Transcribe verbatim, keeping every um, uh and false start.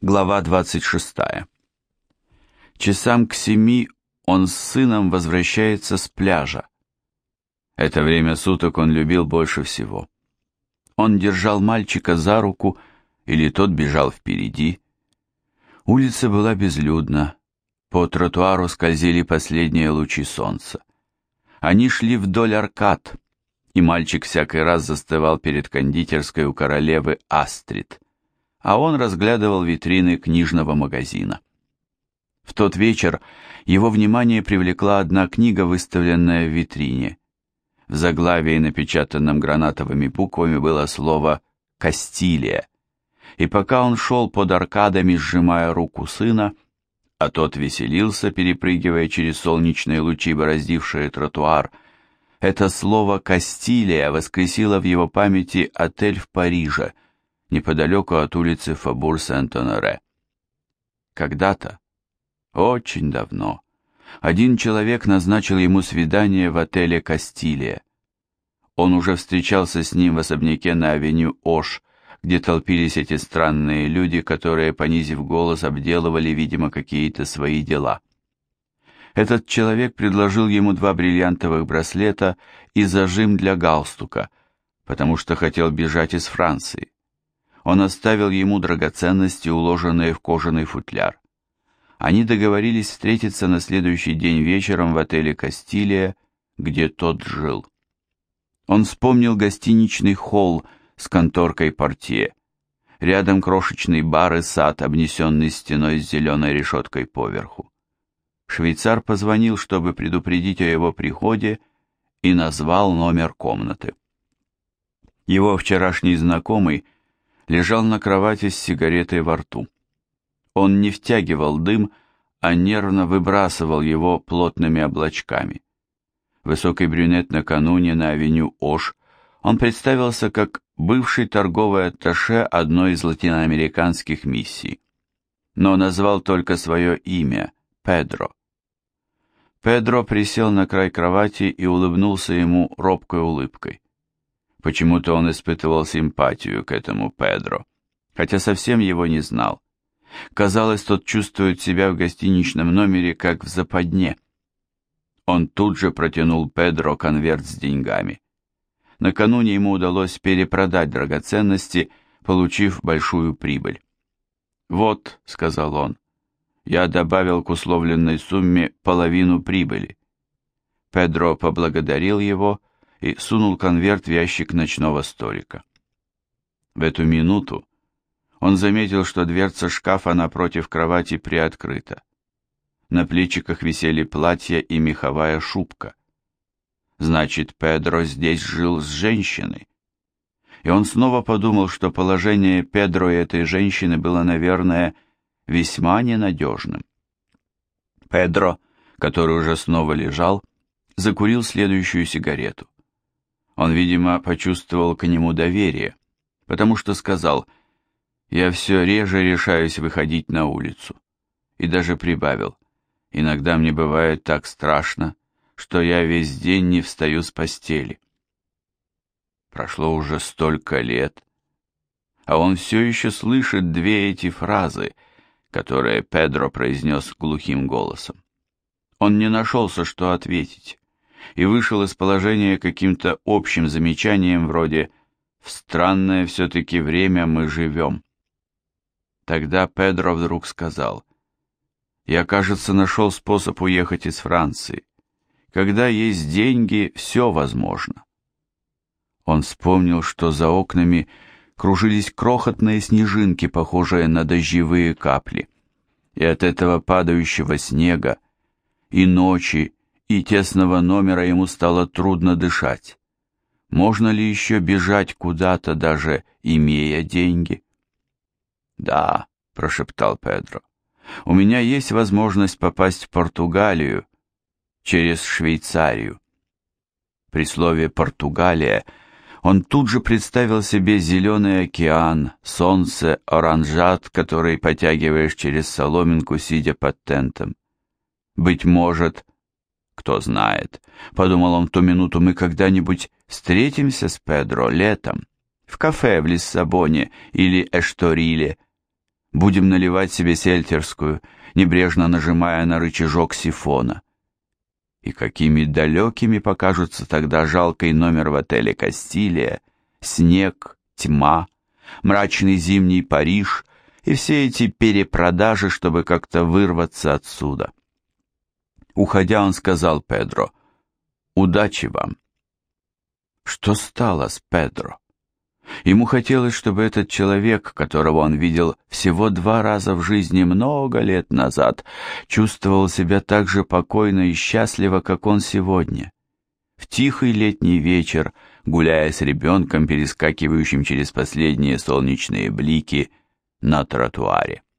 Глава двадцать шестая. Часам к семи он с сыном возвращается с пляжа. Это время суток он любил больше всего. Он держал мальчика за руку, или тот бежал впереди. Улица была безлюдна, по тротуару скользили последние лучи солнца. Они шли вдоль аркад, и мальчик всякий раз застывал перед кондитерской у королевы Астрид, а он разглядывал витрины книжного магазина. В тот вечер его внимание привлекла одна книга, выставленная в витрине. В заглавии, напечатанном гранатовыми буквами, было слово «Кастилия», и пока он шел под аркадами, сжимая руку сына, а тот веселился, перепрыгивая через солнечные лучи, бороздившие тротуар, это слово «Кастилия» воскресило в его памяти отель в Париже, неподалеку от улицы Фабур-Сент-Оноре. Когда-то, очень давно, один человек назначил ему свидание в отеле «Кастилия». Он уже встречался с ним в особняке на авеню Ош, где толпились эти странные люди, которые, понизив голос, обделывали, видимо, какие-то свои дела. Этот человек предложил ему два бриллиантовых браслета и зажим для галстука, потому что хотел бежать из Франции. Он оставил ему драгоценности, уложенные в кожаный футляр. Они договорились встретиться на следующий день вечером в отеле «Кастилия», где тот жил. Он вспомнил гостиничный холл с конторкой портье. Рядом крошечный бар и сад, обнесенный стеной с зеленой решеткой поверху. Швейцар позвонил, чтобы предупредить о его приходе, и назвал номер комнаты. Его вчерашний знакомый лежал на кровати с сигаретой во рту. Он не втягивал дым, а нервно выбрасывал его плотными облачками. Высокий брюнет накануне на авеню Ош, он представился как бывший торговый атташе одной из латиноамериканских миссий, но назвал только свое имя – Педро. Педро присел на край кровати и улыбнулся ему робкой улыбкой. Почему-то он испытывал симпатию к этому Педро, хотя совсем его не знал. Казалось, тот чувствует себя в гостиничном номере, как в западне. Он тут же протянул Педро конверт с деньгами. Накануне ему удалось перепродать драгоценности, получив большую прибыль. «Вот», — сказал он, — «я добавил к условленной сумме половину прибыли». Педро поблагодарил его и сунул конверт в ящик ночного столика. В эту минуту он заметил, что дверца шкафа напротив кровати приоткрыта. На плечиках висели платья и меховая шубка. Значит, Педро здесь жил с женщиной. И он снова подумал, что положение Педро и этой женщины было, наверное, весьма ненадежным. Педро, который уже снова лежал, закурил следующую сигарету. Он, видимо, почувствовал к нему доверие, потому что сказал: «Я все реже решаюсь выходить на улицу». И даже прибавил: «Иногда мне бывает так страшно, что я весь день не встаю с постели». Прошло уже столько лет, а он все еще слышит две эти фразы, которые Педро произнес глухим голосом. Он не нашелся, что ответить, и вышел из положения каким-то общим замечанием вроде «в странное все-таки время мы живем». Тогда Педро вдруг сказал: «Я, кажется, нашел способ уехать из Франции. Когда есть деньги, все возможно». Он вспомнил, что за окнами кружились крохотные снежинки, похожие на дождевые капли, и от этого падающего снега, и ночи, и тесного номера ему стало трудно дышать. Можно ли еще бежать куда-то, даже имея деньги? «Да», — прошептал Педро, — «у меня есть возможность попасть в Португалию через Швейцарию». При слове «Португалия» он тут же представил себе зеленый океан, солнце, оранжат, который потягиваешь через соломинку, сидя под тентом. «Быть может, кто знает», — подумал он в ту минуту, — «мы когда-нибудь встретимся с Педро летом, в кафе в Лиссабоне или Эшториле. Будем наливать себе сельтерскую, небрежно нажимая на рычажок сифона. И какими далекими покажутся тогда жалкий номер в отеле «Кастилия», снег, тьма, мрачный зимний Париж и все эти перепродажи, чтобы как-то вырваться отсюда. Уходя, он сказал Педро: «Удачи вам». Что стало с Педро? Ему хотелось, чтобы этот человек, которого он видел всего два раза в жизни много лет назад, чувствовал себя так же покойно и счастливо, как он сегодня. В тихий летний вечер, гуляя с ребенком, перескакивающим через последние солнечные блики на тротуаре.